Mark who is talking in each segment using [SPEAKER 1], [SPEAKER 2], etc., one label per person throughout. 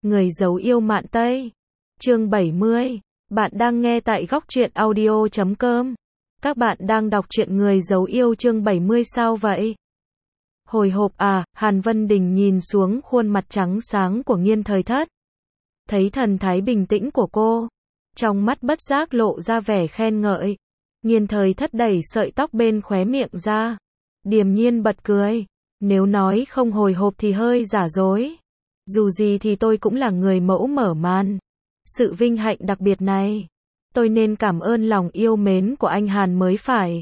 [SPEAKER 1] Người giấu yêu mạn Tây. Chương 70. Bạn đang nghe tại góc truyện audio.com. Các bạn đang đọc truyện Người giấu yêu chương 70 sao vậy? Hồi hộp à? Hàn Vân Đình nhìn xuống khuôn mặt trắng sáng của Nghiên Thời Thất. Thấy thần thái bình tĩnh của cô, trong mắt bất giác lộ ra vẻ khen ngợi. Nghiên Thời Thất đẩy sợi tóc bên khóe miệng ra, điềm nhiên bật cười. Nếu nói không hồi hộp thì hơi giả dối. Dù gì thì tôi cũng là người mẫu mở màn. Sự vinh hạnh đặc biệt này, tôi nên cảm ơn lòng yêu mến của anh Hàn mới phải.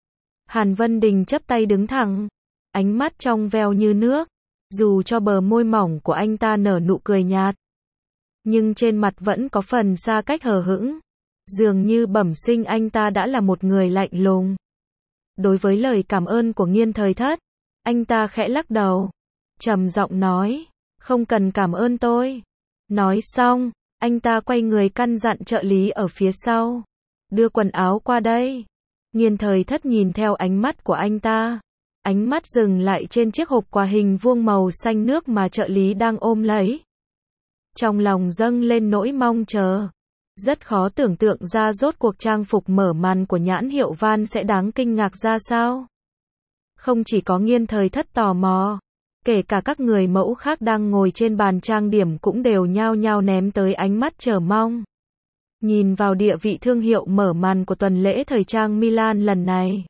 [SPEAKER 1] Hàn Vân Đình chắp tay đứng thẳng, ánh mắt trong veo như nước. Dù cho bờ môi mỏng của anh ta nở nụ cười nhạt, nhưng trên mặt vẫn có phần xa cách hờ hững. Dường như bẩm sinh anh ta đã là một người lạnh lùng. Đối với lời cảm ơn của Nghiên Thời Thất, anh ta khẽ lắc đầu, trầm giọng nói, không cần cảm ơn tôi. Nói xong, anh ta quay người căn dặn trợ lý ở phía sau, đưa quần áo qua đây. Nghiên Thời Thất nhìn theo ánh mắt của anh ta, ánh mắt dừng lại trên chiếc hộp quà hình vuông màu xanh nước mà trợ lý đang ôm lấy. Trong lòng dâng lên nỗi mong chờ. Rất khó tưởng tượng ra rốt cuộc trang phục mở màn của nhãn hiệu Van sẽ đáng kinh ngạc ra sao. Không chỉ có Nghiên Thời Thất tò mò, kể cả các người mẫu khác đang ngồi trên bàn trang điểm cũng đều nhao nhao ném tới ánh mắt chờ mong. Nhìn vào địa vị thương hiệu mở màn của tuần lễ thời trang Milan lần này,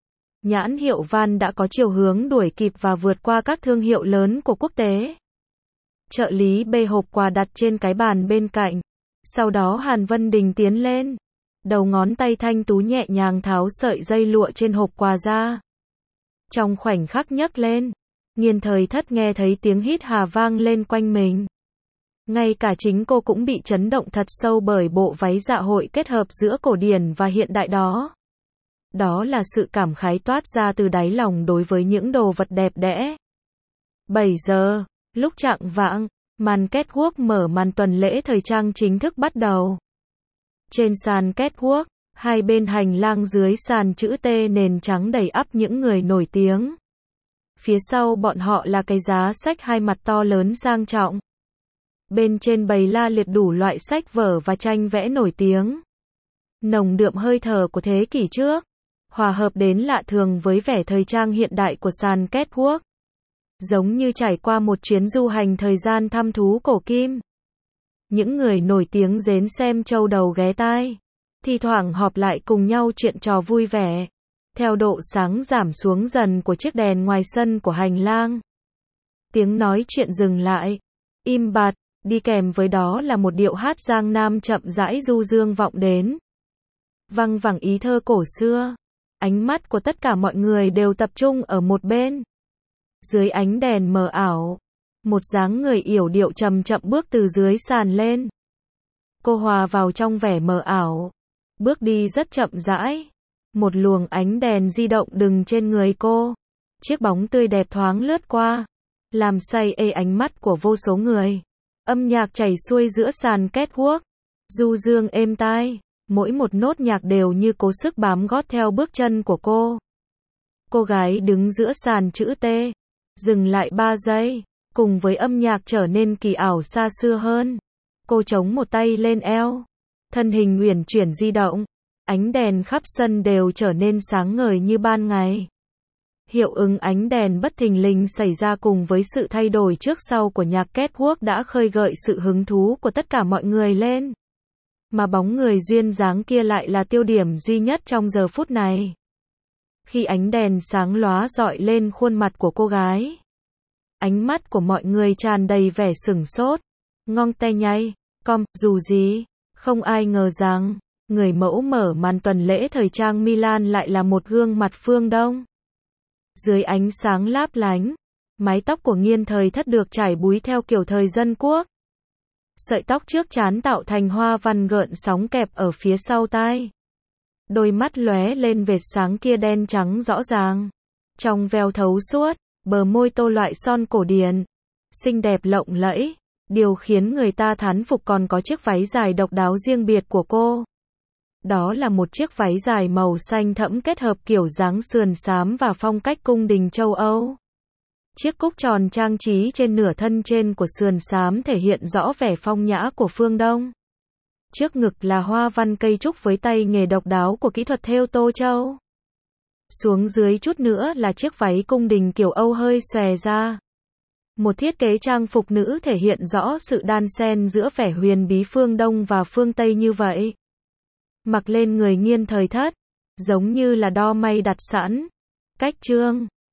[SPEAKER 1] nhãn hiệu Van đã có chiều hướng đuổi kịp và vượt qua các thương hiệu lớn của quốc tế. Trợ lý bê hộp quà đặt trên cái bàn bên cạnh. Sau đó Hàn Vân Đình tiến lên, đầu ngón tay thanh tú nhẹ nhàng tháo sợi dây lụa trên hộp quà ra. Trong khoảnh khắc nhấc lên, Nghiên Thời Thất nghe thấy tiếng hít hà vang lên quanh mình. Ngay cả chính cô cũng bị chấn động thật sâu bởi bộ váy dạ hội kết hợp giữa cổ điển và hiện đại đó. Đó là sự cảm khái toát ra từ đáy lòng đối với những đồ vật đẹp đẽ. 7 giờ, lúc chạng vạng, màn catwalk mở màn tuần lễ thời trang chính thức bắt đầu. Trên sàn catwalk, hai bên hành lang dưới sàn chữ T nền trắng đầy ắp những người nổi tiếng. Phía sau bọn họ là cái giá sách hai mặt to lớn sang trọng. Bên trên bày la liệt đủ loại sách vở và tranh vẽ nổi tiếng. Nồng đượm hơi thở của thế kỷ trước, hòa hợp đến lạ thường với vẻ thời trang hiện đại của sàn catwalk. Giống như trải qua một chuyến du hành thời gian thăm thú cổ kim. Những người nổi tiếng đến xem châu đầu ghé tai, thi thoảng họp lại cùng nhau chuyện trò vui vẻ. Theo độ sáng giảm xuống dần của chiếc đèn ngoài sân của hành lang, tiếng nói chuyện dừng lại, im bặt, đi kèm với đó là một điệu hát Giang Nam chậm rãi du dương vọng đến. Văng vẳng ý thơ cổ xưa. Ánh mắt của tất cả mọi người đều tập trung ở một bên. Dưới ánh đèn mờ ảo, một dáng người yểu điệu chậm chậm bước từ dưới sàn lên. Cô hòa vào trong vẻ mờ ảo, bước đi rất chậm rãi. Một luồng ánh đèn di động đừng trên người cô. Chiếc bóng tươi đẹp thoáng lướt qua, làm say ê ánh mắt của vô số người. Âm nhạc chảy xuôi giữa sàn catwalk, du dương êm tai. Mỗi một nốt nhạc đều như cố sức bám gót theo bước chân của cô. Cô gái đứng giữa sàn chữ T, dừng lại 3 giây, cùng với âm nhạc trở nên kỳ ảo xa xưa hơn. Cô chống một tay lên eo, thân hình uyển chuyển di động, ánh đèn khắp sân đều trở nên sáng ngời như ban ngày. Hiệu ứng ánh đèn bất thình lình xảy ra cùng với sự thay đổi trước sau của nhạc catwalk đã khơi gợi sự hứng thú của tất cả mọi người lên. Mà bóng người duyên dáng kia lại là tiêu điểm duy nhất trong giờ phút này. Khi ánh đèn sáng lóa rọi lên khuôn mặt của cô gái, ánh mắt của mọi người tràn đầy vẻ sửng sốt, ngong tay nháy, dù gì, không ai ngờ rằng, người mẫu mở màn tuần lễ thời trang Milan lại là một gương mặt phương Đông. Dưới ánh sáng láp lánh, mái tóc của Nghiên Thời Thất được trải búi theo kiểu thời dân quốc. Sợi tóc trước trán tạo thành hoa văn gợn sóng kẹp ở phía sau tai. Đôi mắt lóe lên vệt sáng kia đen trắng rõ ràng. Trong veo thấu suốt, bờ môi tô loại son cổ điển. Xinh đẹp lộng lẫy. Điều khiến người ta thán phục còn có chiếc váy dài độc đáo riêng biệt của cô. Đó là một chiếc váy dài màu xanh thẫm kết hợp kiểu dáng sườn xám và phong cách cung đình châu Âu. Chiếc cúc tròn trang trí trên nửa thân trên của sườn xám thể hiện rõ vẻ phong nhã của phương Đông. Trước ngực là hoa văn cây trúc với tay nghề độc đáo của kỹ thuật thêu Tô Châu. Xuống dưới chút nữa là chiếc váy cung đình kiểu Âu hơi xòe ra. Một thiết kế trang phục nữ thể hiện rõ sự đan xen giữa vẻ huyền bí phương Đông và phương Tây như vậy. Mặc lên người nghiên thời thất, giống như là đo may đặt sẵn. Cách trương